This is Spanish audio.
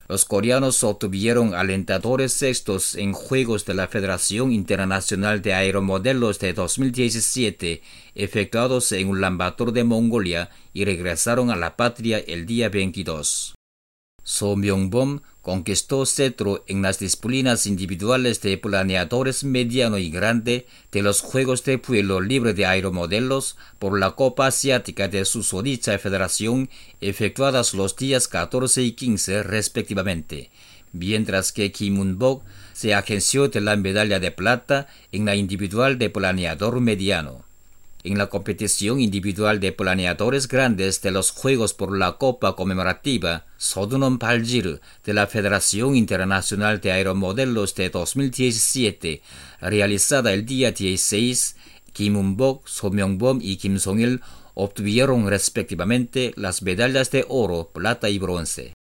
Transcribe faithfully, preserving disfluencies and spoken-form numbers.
Los coreanos obtuvieron alentadores sextos en Juegos de la Federación Internacional de Aeromodelos de dos mil diecisiete, efectuados en Ulaanbaatar de Mongolia, y regresaron a la patria el día veintidós. So Myung-bom conquistó cetro en las disciplinas individuales de planeadores mediano y grande de los Juegos de Vuelo Libre de Aeromodelos por la Copa Asiática de Susodicha Federación, efectuadas los días catorce y quince respectivamente, mientras que Kim Un-bok se agenció de la medalla de plata en la individual de planeador mediano. En la competición individual de planeadores grandes de los Juegos por la Copa Conmemorativa Sodunon Baljir de la Federación Internacional de Aeromodelos de dos mil diecisiete, realizada el día dieciséis, Kim Un-bok, So Myung-bom y Kim Song-il obtuvieron respectivamente las medallas de oro, plata y bronce.